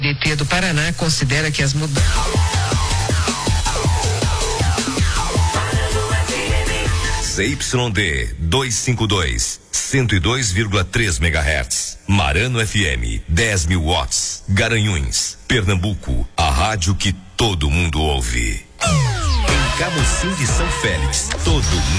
DT do Paraná considera que as mudanças. ZYD 252, 102,3 MHz. Marano FM, 10.000 watts. Garanhuns, Pernambuco, a rádio que todo mundo ouve. Em Camocim de São Félix, todo mundo